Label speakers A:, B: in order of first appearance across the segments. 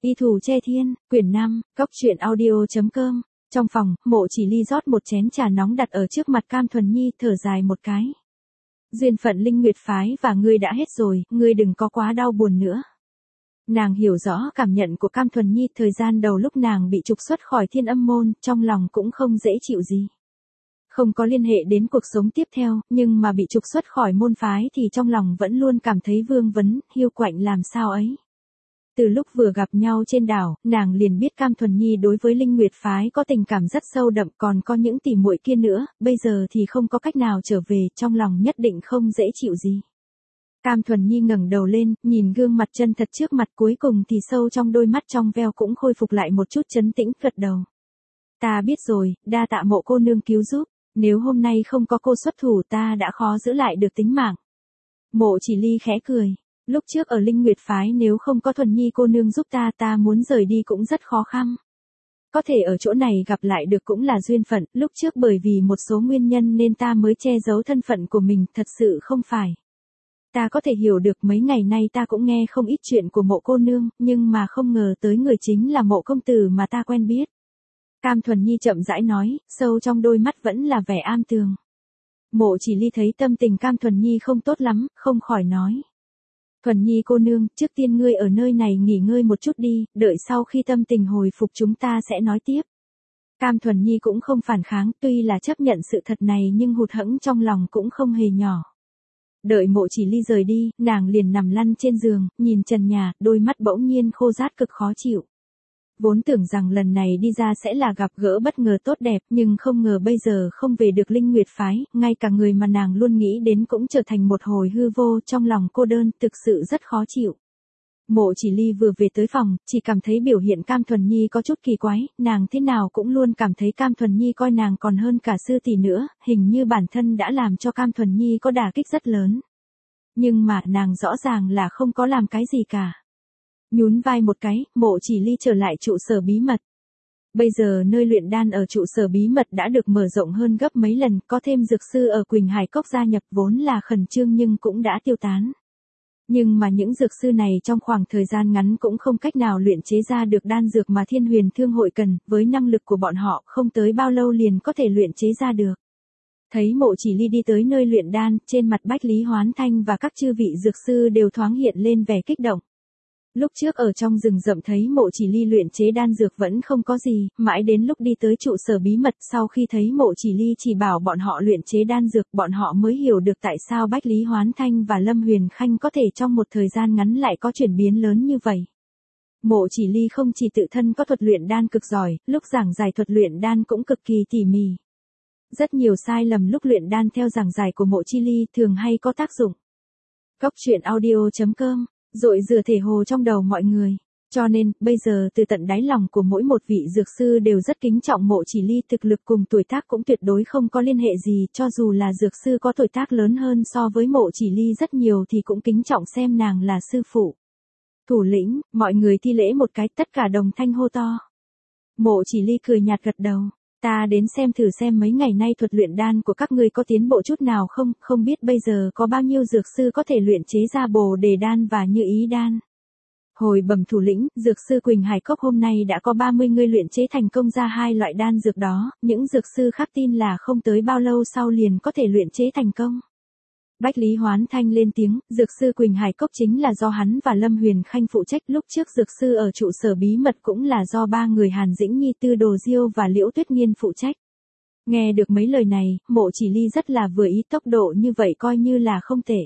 A: Y Thủ Che Thiên, quyển 5, Cốc truyện audio.com. Trong phòng, Mộ Chỉ Ly rót một chén trà nóng đặt ở trước mặt Cam Thuần Nhi, thở dài một cái. Duyên phận Linh Nguyệt phái và ngươi đã hết rồi, ngươi đừng có quá đau buồn nữa. Nàng hiểu rõ cảm nhận của Cam Thuần Nhi, thời gian đầu lúc nàng bị trục xuất khỏi Thiên Âm môn, trong lòng cũng không dễ chịu gì. Không có liên hệ đến cuộc sống tiếp theo, nhưng mà bị trục xuất khỏi môn phái thì trong lòng vẫn luôn cảm thấy vương vấn, hiu quạnh làm sao ấy. Từ lúc vừa gặp nhau trên đảo, nàng liền biết Cam Thuần Nhi đối với Linh Nguyệt phái có tình cảm rất sâu đậm, còn có những tỉ muội kia nữa, bây giờ thì không có cách nào trở về, trong lòng nhất định không dễ chịu gì. Cam Thuần Nhi ngẩng đầu lên, nhìn gương mặt chân thật trước mặt, cuối cùng thì sâu trong đôi mắt trong veo cũng khôi phục lại một chút trấn tĩnh, gật đầu. Ta biết rồi, đa tạ Mộ cô nương cứu giúp, nếu hôm nay không có cô xuất thủ ta đã khó giữ lại được tính mạng. Mộ Chỉ Ly khẽ cười. Lúc trước ở Linh Nguyệt phái nếu không có Thuần Nhi cô nương giúp ta muốn rời đi cũng rất khó khăn. Có thể ở chỗ này gặp lại được cũng là duyên phận, lúc trước bởi vì một số nguyên nhân nên ta mới che giấu thân phận của mình, thật sự không phải. Ta có thể hiểu được mấy ngày nay ta cũng nghe không ít chuyện của Mộ cô nương, nhưng mà không ngờ tới người chính là Mộ công tử mà ta quen biết. Cam Thuần Nhi chậm rãi nói, sâu trong đôi mắt vẫn là vẻ am tường. Mộ Chỉ Ly thấy tâm tình Cam Thuần Nhi không tốt lắm, không khỏi nói. Thuần Nhi cô nương, trước tiên ngươi ở nơi này nghỉ ngơi một chút đi, đợi sau khi tâm tình hồi phục chúng ta sẽ nói tiếp. Cam Thuần Nhi cũng không phản kháng, tuy là chấp nhận sự thật này nhưng hụt hẫng trong lòng cũng không hề nhỏ. Đợi Mộ Chỉ Ly rời đi, nàng liền nằm lăn trên giường, nhìn trần nhà, đôi mắt bỗng nhiên khô rát cực khó chịu. Vốn tưởng rằng lần này đi ra sẽ là gặp gỡ bất ngờ tốt đẹp, nhưng không ngờ bây giờ không về được Linh Nguyệt phái, ngay cả người mà nàng luôn nghĩ đến cũng trở thành một hồi hư vô, trong lòng cô đơn, thực sự rất khó chịu. Mộ Chỉ Ly vừa về tới phòng, chỉ cảm thấy biểu hiện Cam Thuần Nhi có chút kỳ quái, nàng thế nào cũng luôn cảm thấy Cam Thuần Nhi coi nàng còn hơn cả sư tỷ nữa, hình như bản thân đã làm cho Cam Thuần Nhi có đả kích rất lớn. Nhưng mà nàng rõ ràng là không có làm cái gì cả. Nhún vai một cái, Mộ Chỉ Ly trở lại trụ sở bí mật. Bây giờ nơi luyện đan ở trụ sở bí mật đã được mở rộng hơn gấp mấy lần, có thêm dược sư ở Quỳnh Hải Cốc gia nhập, vốn là khẩn trương nhưng cũng đã tiêu tán. Nhưng mà những dược sư này trong khoảng thời gian ngắn cũng không cách nào luyện chế ra được đan dược mà Thiên Huyền Thương hội cần, với năng lực của bọn họ không tới bao lâu liền có thể luyện chế ra được. Thấy Mộ Chỉ Ly đi tới nơi luyện đan, trên mặt Bách Lý Hoán Thanh và các chư vị dược sư đều thoáng hiện lên vẻ kích động. Lúc trước ở trong rừng rậm thấy Mộ Chỉ Ly luyện chế đan dược vẫn không có gì, mãi đến lúc đi tới trụ sở bí mật, sau khi thấy Mộ Chỉ Ly chỉ bảo bọn họ luyện chế đan dược, bọn họ mới hiểu được tại sao Bách Lý Hoán Thanh và Lâm Huyền Khanh có thể trong một thời gian ngắn lại có chuyển biến lớn như vậy. Mộ Chỉ Ly không chỉ tự thân có thuật luyện đan cực giỏi, lúc giảng giải thuật luyện đan cũng cực kỳ tỉ mỉ. Rất nhiều sai lầm lúc luyện đan theo giảng giải của Mộ Chỉ Ly thường hay có tác dụng. Cốc truyện audio.com Rội rửa thể hồ trong đầu mọi người. Cho nên, bây giờ từ tận đáy lòng của mỗi một vị dược sư đều rất kính trọng Mộ Chỉ Ly, thực lực cùng tuổi tác cũng tuyệt đối không có liên hệ gì, cho dù là dược sư có tuổi tác lớn hơn so với Mộ Chỉ Ly rất nhiều thì cũng kính trọng xem nàng là sư phụ. Thủ lĩnh, mọi người thi lễ một cái, tất cả đồng thanh hô to. Mộ Chỉ Ly cười nhạt gật đầu. Ta đến xem thử xem mấy ngày nay thuật luyện đan của các ngươi có tiến bộ chút nào không, không biết bây giờ có bao nhiêu dược sư có thể luyện chế ra Bồ Đề đan và Như Ý đan. Hồi bẩm thủ lĩnh, dược sư Quỳnh Hải Cốc hôm nay đã có 30 người luyện chế thành công ra hai loại đan dược đó, những dược sư khác tin là không tới bao lâu sau liền có thể luyện chế thành công. Bách Lý Hoán Thanh lên tiếng, dược sư Quỳnh Hải Cốc chính là do hắn và Lâm Huyền Khanh phụ trách, lúc trước dược sư ở trụ sở bí mật cũng là do ba người Hàn Dĩnh Nhi, Tư Đồ Diêu và Liễu Tuyết Nghiên phụ trách. Nghe được mấy lời này, Mộ Chỉ Ly rất là vừa ý, tốc độ như vậy coi như là không tệ.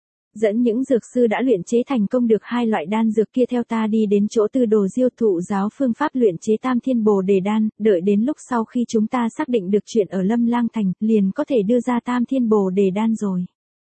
A: Dẫn những dược sư đã luyện chế thành công được hai loại đan dược kia theo ta đi đến chỗ Tư Đồ Diêu thụ giáo phương pháp luyện chế Tam Thiên Bồ Đề đan, đợi đến lúc sau khi chúng ta xác định được chuyện ở Lâm Lang Thành, liền có thể đưa ra Tam Thiên Bồ Đề đan rồi.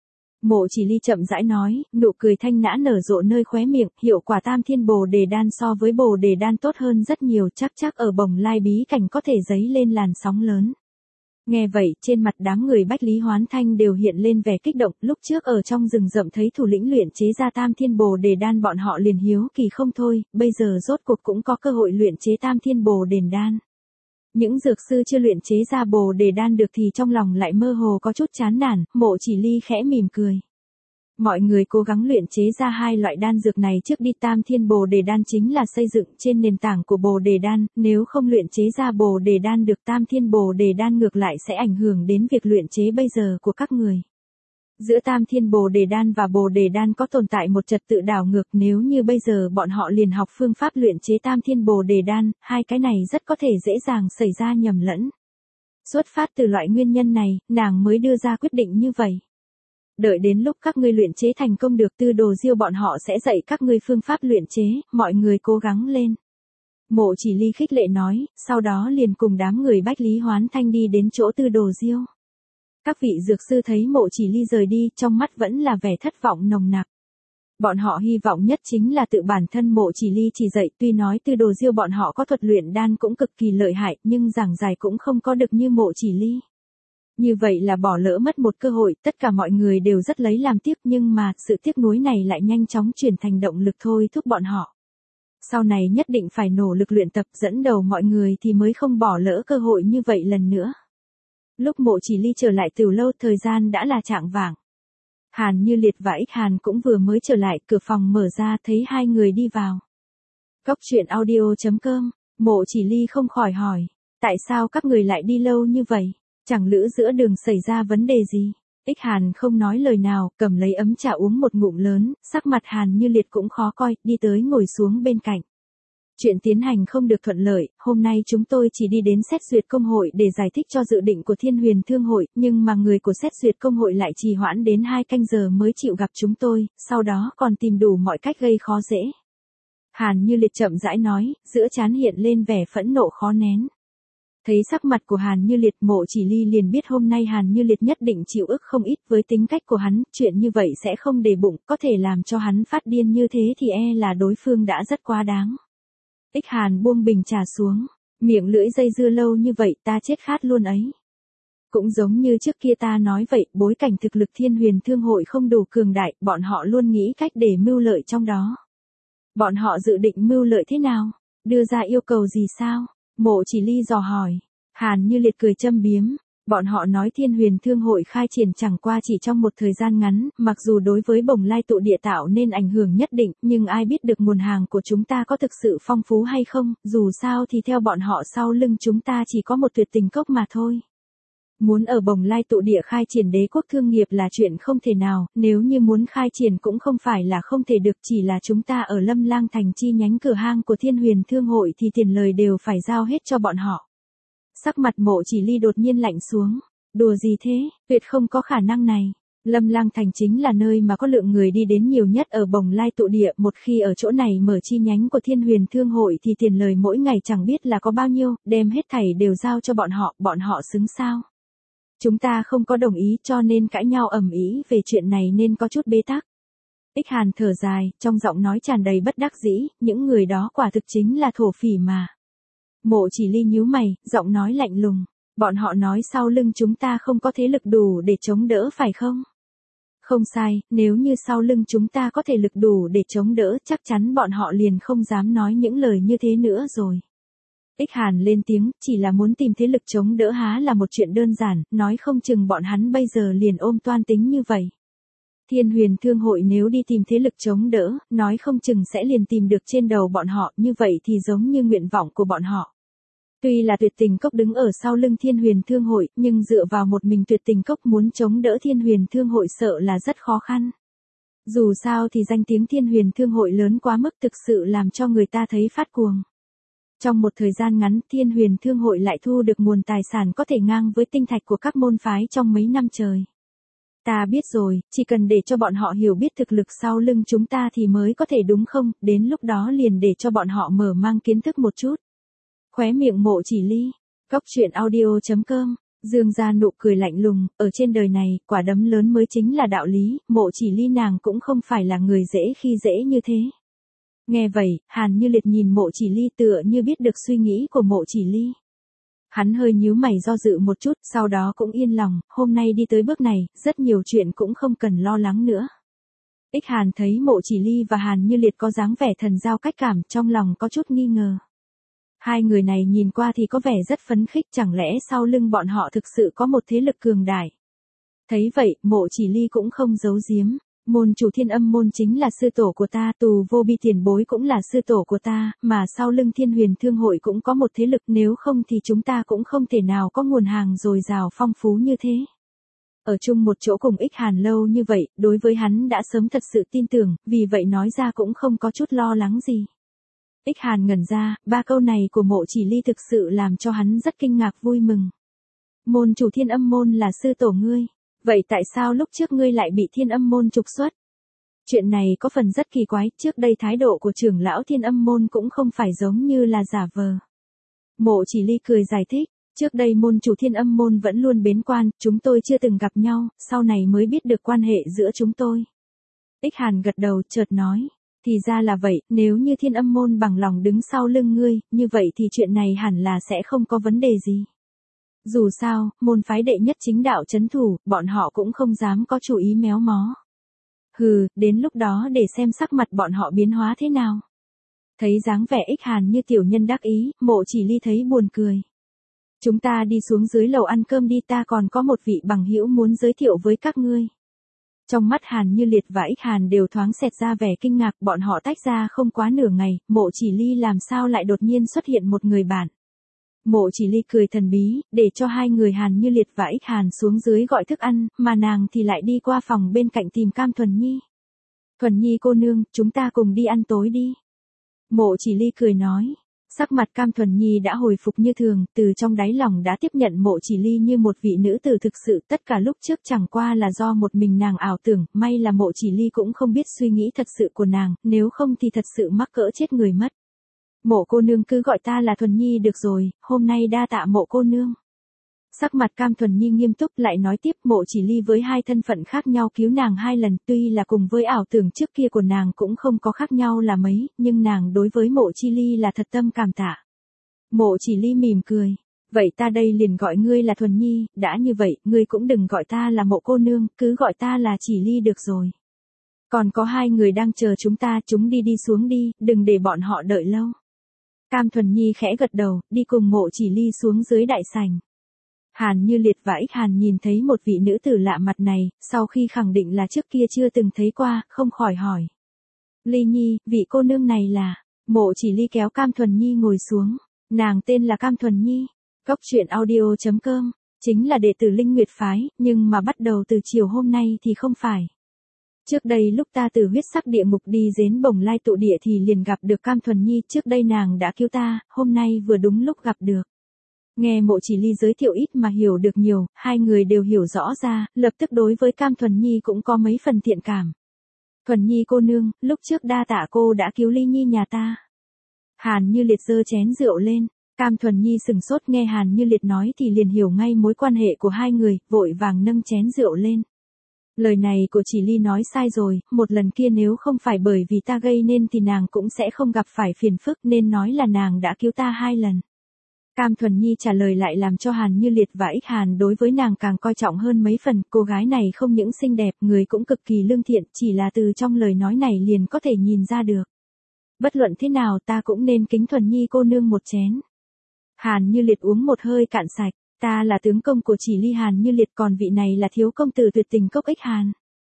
A: Mộ Chỉ Ly chậm rãi nói, nụ cười thanh nhã nở rộ nơi khóe miệng, hiệu quả Tam Thiên Bồ Đề đan so với Bồ Đề đan tốt hơn rất nhiều, chắc ở Bồng Lai bí cảnh có thể dấy lên làn sóng lớn. Nghe vậy, trên mặt đám người Bách Lý Hoán Thanh đều hiện lên vẻ kích động, lúc trước ở trong rừng rậm thấy thủ lĩnh luyện chế ra Tam Thiên Bồ Đề đan bọn họ liền hiếu kỳ không thôi, bây giờ rốt cuộc cũng có cơ hội luyện chế Tam Thiên Bồ Đề đan. Những dược sư chưa luyện chế ra Bồ Đề đan được thì trong lòng lại mơ hồ có chút chán nản, Mộ Chỉ Ly khẽ mỉm cười. Mọi người cố gắng luyện chế ra hai loại đan dược này trước đi. Tam thiên bồ đề đan chính là xây dựng trên nền tảng của bồ đề đan, nếu không luyện chế ra bồ đề đan được tam thiên bồ đề đan ngược lại sẽ ảnh hưởng đến việc luyện chế bây giờ của các người. Giữa tam thiên bồ đề đan và bồ đề đan có tồn tại một trật tự đảo ngược, nếu như bây giờ bọn họ liền học phương pháp luyện chế tam thiên bồ đề đan, hai cái này rất có thể dễ dàng xảy ra nhầm lẫn. Xuất phát từ loại nguyên nhân này, nàng mới đưa ra quyết định như vậy. Đợi đến lúc các ngươi luyện chế thành công được, Tư Đồ Diêu bọn họ sẽ dạy các ngươi phương pháp luyện chế, mọi người cố gắng lên. Mộ Chỉ Ly khích lệ nói, sau đó liền cùng đám người Bách Lý Hoán Thanh đi đến chỗ Tư Đồ Diêu. Các vị dược sư thấy Mộ Chỉ Ly rời đi, trong mắt vẫn là vẻ thất vọng nồng nặc. Bọn họ hy vọng nhất chính là tự bản thân Mộ Chỉ Ly chỉ dạy, tuy nói Tư Đồ Diêu bọn họ có thuật luyện đan cũng cực kỳ lợi hại, nhưng giảng giải cũng không có được như Mộ Chỉ Ly. Như vậy là bỏ lỡ mất một cơ hội, tất cả mọi người đều rất lấy làm tiếc, nhưng mà, sự tiếc nuối này lại nhanh chóng chuyển thành động lực thôi thúc bọn họ. Sau này nhất định phải nỗ lực luyện tập, dẫn đầu mọi người thì mới không bỏ lỡ cơ hội như vậy lần nữa. Lúc Mộ Chỉ Ly trở lại Tửu lâu, thời gian đã là chạng vạng. Hàn Như Liệt và Ích Hàn cũng vừa mới trở lại, cửa phòng mở ra thấy hai người đi vào. Cốc truyện audio.com, Mộ Chỉ Ly không khỏi hỏi, tại sao các người lại đi lâu như vậy? Chẳng lẽ giữa đường xảy ra vấn đề gì? Ích Hàn không nói lời nào, cầm lấy ấm trà uống một ngụm lớn, sắc mặt Hàn Như Liệt cũng khó coi, đi tới ngồi xuống bên cạnh. Chuyện tiến hành không được thuận lợi, hôm nay chúng tôi chỉ đi đến xét duyệt công hội để giải thích cho dự định của Thiên Huyền Thương hội, nhưng mà người của xét duyệt công hội lại trì hoãn đến 2 canh giờ mới chịu gặp chúng tôi, sau đó còn tìm đủ mọi cách gây khó dễ. Hàn Như Liệt chậm rãi nói, giữa trán hiện lên vẻ phẫn nộ khó nén. Thấy sắc mặt của Hàn Như Liệt, Mộ Chỉ Ly liền biết hôm nay Hàn Như Liệt nhất định chịu ức không ít, với tính cách của hắn, chuyện như vậy sẽ không để bụng, có thể làm cho hắn phát điên như thế thì là đối phương đã rất quá đáng. Ích Hàn buông bình trà xuống, miệng lưỡi dây dưa lâu như vậy ta chết khát luôn ấy. Cũng giống như trước kia ta nói vậy, bối cảnh thực lực Thiên Huyền Thương hội không đủ cường đại, bọn họ luôn nghĩ cách để mưu lợi trong đó. Bọn họ dự định mưu lợi thế nào? Đưa ra yêu cầu gì sao? Mộ Chỉ Ly dò hỏi. Hàn Như Liệt cười châm biếm. Bọn họ nói Thiên Huyền Thương hội khai triển chẳng qua chỉ trong một thời gian ngắn, mặc dù đối với Bồng Lai tụ địa tạo nên ảnh hưởng nhất định, nhưng ai biết được nguồn hàng của chúng ta có thực sự phong phú hay không, dù sao thì theo bọn họ sau lưng chúng ta chỉ có một Tuyệt Tình Cốc mà thôi. Muốn ở Bồng Lai tụ địa khai triển đế quốc thương nghiệp là chuyện không thể nào, nếu như muốn khai triển cũng không phải là không thể được, chỉ là chúng ta ở Lâm Lang thành chi nhánh cửa hang của Thiên Huyền Thương hội thì tiền lời đều phải giao hết cho bọn họ. Sắc mặt Mộ Chỉ Ly đột nhiên lạnh xuống. Đùa gì thế, tuyệt không có khả năng này. Lâm Lang thành chính là nơi mà có lượng người đi đến nhiều nhất ở Bồng Lai tụ địa, một khi ở chỗ này mở chi nhánh của Thiên Huyền Thương hội thì tiền lời mỗi ngày chẳng biết là có bao nhiêu, đem hết thảy đều giao cho bọn họ xứng sao? Chúng ta không có đồng ý cho nên cãi nhau ầm ĩ về chuyện này nên có chút bế tắc. Ích Hàn thở dài, trong giọng nói tràn đầy bất đắc dĩ, những người đó quả thực chính là thổ phỉ mà. Mộ Chỉ Ly nhíu mày, giọng nói lạnh lùng. Bọn họ nói sau lưng chúng ta không có thế lực đủ để chống đỡ phải không? Không sai, nếu như sau lưng chúng ta có thể lực đủ để chống đỡ, chắc chắn bọn họ liền không dám nói những lời như thế nữa rồi. Ích Hàn lên tiếng, chỉ là muốn tìm thế lực chống đỡ há là một chuyện đơn giản, nói không chừng bọn hắn bây giờ liền ôm toan tính như vậy. Thiên Huyền Thương hội nếu đi tìm thế lực chống đỡ, nói không chừng sẽ liền tìm được trên đầu bọn họ, như vậy thì giống như nguyện vọng của bọn họ. Tuy là Tuyệt Tình Cốc đứng ở sau lưng Thiên Huyền Thương hội, nhưng dựa vào một mình Tuyệt Tình Cốc muốn chống đỡ Thiên Huyền Thương hội sợ là rất khó khăn. Dù sao thì danh tiếng Thiên Huyền Thương hội lớn quá mức, thực sự làm cho người ta thấy phát cuồng. Trong một thời gian ngắn, Thiên Huyền Thương hội lại thu được nguồn tài sản có thể ngang với tinh thạch của các môn phái trong mấy năm trời. Ta biết rồi, chỉ cần để cho bọn họ hiểu biết thực lực sau lưng chúng ta thì mới có thể đúng không, đến lúc đó liền để cho bọn họ mở mang kiến thức một chút. Khóe miệng Mộ Chỉ Ly, cốc truyện audio.com, dương ra nụ cười lạnh lùng, ở trên đời này, quả đấm lớn mới chính là đạo lý, Mộ Chỉ Ly nàng cũng không phải là người dễ khi dễ như thế. Nghe vậy, Hàn Như Liệt nhìn Mộ Chỉ Ly tựa như biết được suy nghĩ của Mộ Chỉ Ly. Hắn hơi nhíu mày do dự một chút, sau đó cũng yên lòng, hôm nay đi tới bước này, rất nhiều chuyện cũng không cần lo lắng nữa. Ích Hàn thấy Mộ Chỉ Ly và Hàn Như Liệt có dáng vẻ thần giao cách cảm, trong lòng có chút nghi ngờ. Hai người này nhìn qua thì có vẻ rất phấn khích, chẳng lẽ sau lưng bọn họ thực sự có một thế lực cường đại. Thấy vậy, Mộ Chỉ Ly cũng không giấu giếm. Môn chủ Thiên Âm môn chính là sư tổ của ta, Tù Vô Bi tiền bối cũng là sư tổ của ta, mà sau lưng Thiên Huyền Thương hội cũng có một thế lực, nếu không thì chúng ta cũng không thể nào có nguồn hàng dồi dào phong phú như thế. Ở chung một chỗ cùng Ích Hàn lâu như vậy, đối với hắn đã sớm thật sự tin tưởng, vì vậy nói ra cũng không có chút lo lắng gì. Ích Hàn ngẩn ra, ba câu này của Mộ Chỉ Ly thực sự làm cho hắn rất kinh ngạc vui mừng. Môn chủ Thiên Âm môn là sư tổ ngươi, vậy tại sao lúc trước ngươi lại bị Thiên Âm môn trục xuất? Chuyện này có phần rất kỳ quái, trước đây thái độ của trưởng lão Thiên Âm môn cũng không phải giống như là giả vờ. Mộ Chỉ Ly cười giải thích, trước đây môn chủ Thiên Âm môn vẫn luôn bế quan, chúng tôi chưa từng gặp nhau, sau này mới biết được quan hệ giữa chúng tôi. Ích Hàn gật đầu, chợt nói, thì ra là vậy, nếu như Thiên Âm môn bằng lòng đứng sau lưng ngươi, như vậy thì chuyện này hẳn là sẽ không có vấn đề gì. Dù sao, môn phái đệ nhất chính đạo trấn thủ, bọn họ cũng không dám có chủ ý méo mó. Hừ, đến lúc đó để xem sắc mặt bọn họ biến hóa thế nào. Thấy dáng vẻ Ích Hàn như tiểu nhân đắc ý, Mộ Chỉ Ly thấy buồn cười. Chúng ta đi xuống dưới lầu ăn cơm đi, ta còn có một vị bằng hữu muốn giới thiệu với các ngươi. Trong mắt Hàn Như Liệt và Ích Hàn đều thoáng xẹt ra vẻ kinh ngạc, bọn họ tách ra không quá nửa ngày, Mộ Chỉ Ly làm sao lại đột nhiên xuất hiện một người bạn. Mộ Chỉ Ly cười thần bí, để cho hai người Hàn Như Liệt và Ích Hàn xuống dưới gọi thức ăn, mà nàng thì lại đi qua phòng bên cạnh tìm Cam Thuần Nhi. Thuần Nhi cô nương, chúng ta cùng đi ăn tối đi. Mộ Chỉ Ly cười nói. Sắc mặt Cam Thuần Nhi đã hồi phục như thường, từ trong đáy lòng đã tiếp nhận Mộ Chỉ Ly như một vị nữ tử thực sự, tất cả lúc trước chẳng qua là do một mình nàng ảo tưởng, may là Mộ Chỉ Ly cũng không biết suy nghĩ thật sự của nàng, nếu không thì thật sự mắc cỡ chết người mất. Mộ cô nương cứ gọi ta là Thuần Nhi được rồi, hôm nay đa tạ Mộ cô nương. Sắc mặt Cam Thuần Nhi nghiêm túc lại nói tiếp, Mộ Chỉ Ly với hai thân phận khác nhau cứu nàng hai lần, tuy là cùng với ảo tưởng trước kia của nàng cũng không có khác nhau là mấy, nhưng nàng đối với Mộ Chỉ Ly là thật tâm cảm tạ. Mộ Chỉ Ly mỉm cười, vậy ta đây liền gọi ngươi là Thuần Nhi, đã như vậy, ngươi cũng đừng gọi ta là Mộ cô nương, cứ gọi ta là Chỉ Ly được rồi. Còn có hai người đang chờ chúng ta, chúng đi xuống đi, đừng để bọn họ đợi lâu. Cam Thuần Nhi khẽ gật đầu, đi cùng Mộ Chỉ Ly xuống dưới đại sảnh. Hàn Như Liệt và Ích Hàn nhìn thấy một vị nữ tử lạ mặt này, sau khi khẳng định là trước kia chưa từng thấy qua, không khỏi hỏi. Ly Nhi, vị cô nương này là, Mộ Chỉ Ly kéo Cam Thuần Nhi ngồi xuống, nàng tên là Cam Thuần Nhi, Cốc Truyện Audio.com, chính là đệ tử Linh Nguyệt Phái, nhưng mà bắt đầu từ chiều hôm nay thì không phải. Trước đây lúc ta từ huyết sắc địa ngục đi đến Bồng Lai tụ địa thì liền gặp được Cam Thuần Nhi, trước đây nàng đã cứu ta, hôm nay vừa đúng lúc gặp được. Nghe Mộ Chỉ Ly giới thiệu ít mà hiểu được nhiều, hai người đều hiểu rõ ra, lập tức đối với Cam Thuần Nhi cũng có mấy phần thiện cảm. Thuần Nhi cô nương, lúc trước đa tạ cô đã cứu Ly Nhi nhà ta. Hàn Như Liệt giơ chén rượu lên, Cam Thuần Nhi sừng sốt nghe Hàn Như Liệt nói thì liền hiểu ngay mối quan hệ của hai người, vội vàng nâng chén rượu lên. Lời này của Chỉ Ly nói sai rồi, một lần kia nếu không phải bởi vì ta gây nên thì nàng cũng sẽ không gặp phải phiền phức, nên nói là nàng đã cứu ta hai lần. Cam Thuần Nhi trả lời lại làm cho Hàn Như Liệt và Ích Hàn đối với nàng càng coi trọng hơn mấy phần, cô gái này không những xinh đẹp, người cũng cực kỳ lương thiện, chỉ là từ trong lời nói này liền có thể nhìn ra được. Bất luận thế nào ta cũng nên kính Thuần Nhi cô nương một chén. Hàn Như Liệt uống một hơi cạn sạch, ta là tướng công của Chỉ Ly Hàn Như Liệt, còn vị này là thiếu công tử tuyệt tình Cốc Ích Hàn.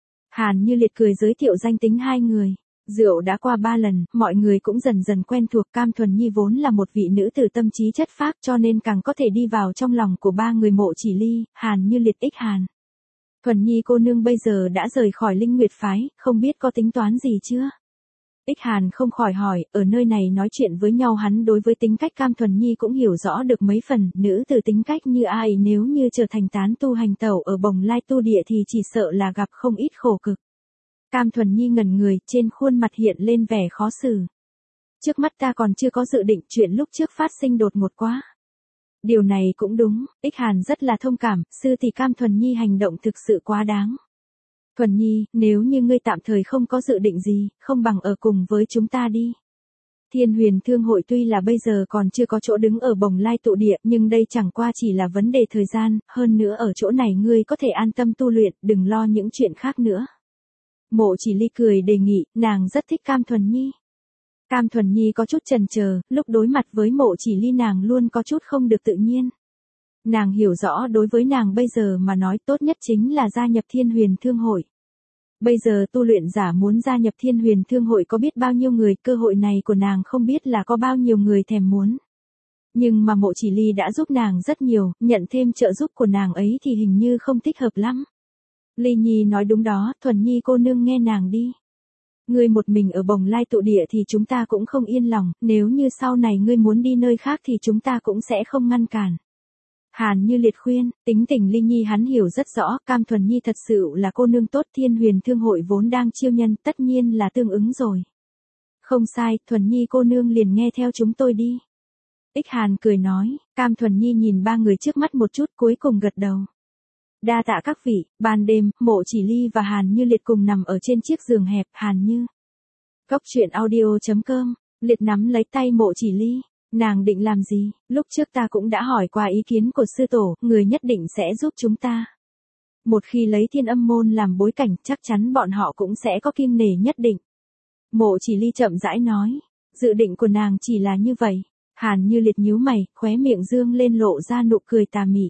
A: Hàn Như Liệt cười giới thiệu danh tính hai người. Rượu đã qua 3 lần, mọi người cũng dần dần quen thuộc. Cam Thuần Nhi vốn là một vị nữ tử tâm trí chất phác cho nên càng có thể đi vào trong lòng của ba người Mộ Chỉ Ly, Hàn Như Liệt, Ích Hàn. Thuần Nhi cô nương bây giờ đã rời khỏi Linh Nguyệt Phái, không biết có tính toán gì chưa? Ích Hàn không khỏi hỏi, ở nơi này nói chuyện với nhau hắn đối với tính cách Cam Thuần Nhi cũng hiểu rõ được mấy phần, nữ tử tính cách như ai nếu như trở thành tán tu hành tẩu ở Bồng Lai tu địa thì chỉ sợ là gặp không ít khổ cực. Cam Thuần Nhi ngẩn người, trên khuôn mặt hiện lên vẻ khó xử. Trước mắt ta còn chưa có dự định, chuyện lúc trước phát sinh đột ngột quá. Điều này cũng đúng, Ích Hàn rất là thông cảm, sư thì Cam Thuần Nhi hành động thực sự quá đáng. Thuần Nhi, nếu như ngươi tạm thời không có dự định gì, không bằng ở cùng với chúng ta đi. Thiên Huyền Thương hội tuy là bây giờ còn chưa có chỗ đứng ở Bồng Lai tụ địa, nhưng đây chẳng qua chỉ là vấn đề thời gian, hơn nữa ở chỗ này ngươi có thể an tâm tu luyện, đừng lo những chuyện khác nữa. Mộ Chỉ Ly cười đề nghị, nàng rất thích Cam Thuần Nhi. Cam Thuần Nhi có chút chần chờ, lúc đối mặt với Mộ Chỉ Ly nàng luôn có chút không được tự nhiên. Nàng hiểu rõ đối với nàng bây giờ mà nói tốt nhất chính là gia nhập Thiên Huyền Thương hội. Bây giờ tu luyện giả muốn gia nhập Thiên Huyền Thương hội có biết bao nhiêu người, cơ hội này của nàng không biết là có bao nhiêu người thèm muốn. Nhưng mà Mộ Chỉ Ly đã giúp nàng rất nhiều, nhận thêm trợ giúp của nàng ấy thì hình như không thích hợp lắm. Ly Nhi nói đúng đó, Thuần Nhi cô nương nghe nàng đi. Ngươi một mình ở Bồng Lai tụ địa thì chúng ta cũng không yên lòng, nếu như sau này ngươi muốn đi nơi khác thì chúng ta cũng sẽ không ngăn cản. Hàn Như Liệt khuyên, tính tình Ly Nhi hắn hiểu rất rõ, Cam Thuần Nhi thật sự là cô nương tốt, Thiên Huyền Thương hội vốn đang chiêu nhân, tất nhiên là tương ứng rồi. Không sai, Thuần Nhi cô nương liền nghe theo chúng tôi đi. Ích Hàn cười nói, Cam Thuần Nhi nhìn ba người trước mắt một chút cuối cùng gật đầu. Đa tạ các vị. Ban đêm, Mộ Chỉ Ly và Hàn Như Liệt cùng nằm ở trên chiếc giường hẹp. Hàn Như. Cốc truyện audio.com. Liệt nắm lấy tay Mộ Chỉ Ly. Nàng định làm gì? Lúc trước ta cũng đã hỏi qua ý kiến của sư tổ, người nhất định sẽ giúp chúng ta. Một khi lấy Thiên Âm môn làm bối cảnh, chắc chắn bọn họ cũng sẽ có kiêng nể nhất định. Mộ Chỉ Ly chậm rãi nói. Dự định của nàng chỉ là như vậy. Hàn Như Liệt nhíu mày, khóe miệng dương lên lộ ra nụ cười tà mị.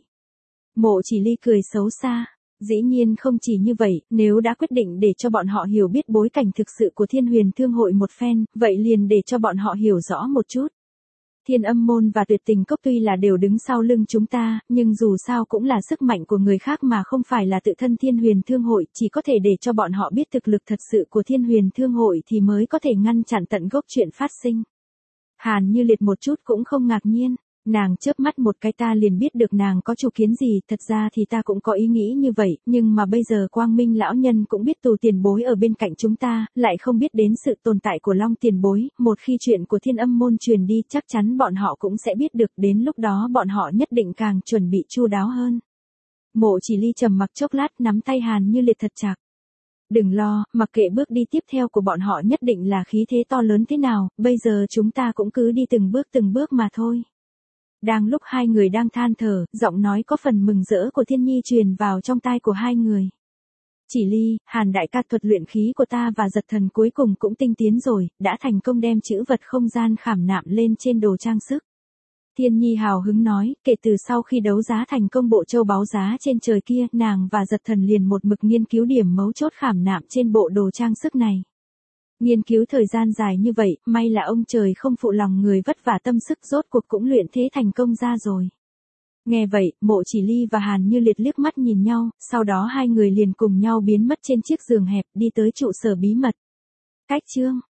A: Mộ Chỉ Ly cười xấu xa. Dĩ nhiên không chỉ như vậy, nếu đã quyết định để cho bọn họ hiểu biết bối cảnh thực sự của Thiên Huyền Thương hội một phen, vậy liền để cho bọn họ hiểu rõ một chút. Thiên Âm môn và Tuyệt Tình cốc tuy là đều đứng sau lưng chúng ta, nhưng dù sao cũng là sức mạnh của người khác mà không phải là tự thân Thiên Huyền Thương hội, chỉ có thể để cho bọn họ biết thực lực thật sự của Thiên Huyền Thương hội thì mới có thể ngăn chặn tận gốc chuyện phát sinh. Hàn Như Liệt một chút cũng không ngạc nhiên, nàng chớp mắt một cái ta liền biết được nàng có chủ kiến gì, thật ra thì ta cũng có ý nghĩ như vậy, nhưng mà bây giờ Quang Minh lão nhân cũng biết Tù tiền bối ở bên cạnh chúng ta, lại không biết đến sự tồn tại của Long tiền bối, một khi chuyện của Thiên Âm môn truyền đi chắc chắn bọn họ cũng sẽ biết được, đến lúc đó bọn họ nhất định càng chuẩn bị chu đáo hơn. Mộ Chỉ Ly trầm mặc chốc lát nắm tay Hàn Như Liệt thật chặt. Đừng lo, mặc kệ bước đi tiếp theo của bọn họ nhất định là khí thế to lớn thế nào, bây giờ chúng ta cũng cứ đi từng bước mà thôi. Đang lúc hai người đang than thở, giọng nói có phần mừng rỡ của Thiên Nhi truyền vào trong tai của hai người. Chỉ Ly, Hàn đại ca, thuật luyện khí của ta và Giật Thần cuối cùng cũng tinh tiến rồi, đã thành công đem chữ vật không gian khảm nạm lên trên đồ trang sức. Thiên Nhi hào hứng nói, kể từ sau khi đấu giá thành công bộ châu báu giá trên trời kia, nàng và Giật Thần liền một mực nghiên cứu điểm mấu chốt khảm nạm trên bộ đồ trang sức này. Nghiên cứu thời gian dài như vậy, may là ông trời không phụ lòng người vất vả tâm sức, rốt cuộc cũng luyện thế thành công ra rồi. Nghe vậy, Mộ Chỉ Ly và Hàn Như Liệt liếc mắt nhìn nhau, sau đó hai người liền cùng nhau biến mất trên chiếc giường hẹp, đi tới trụ sở bí mật. Cách chương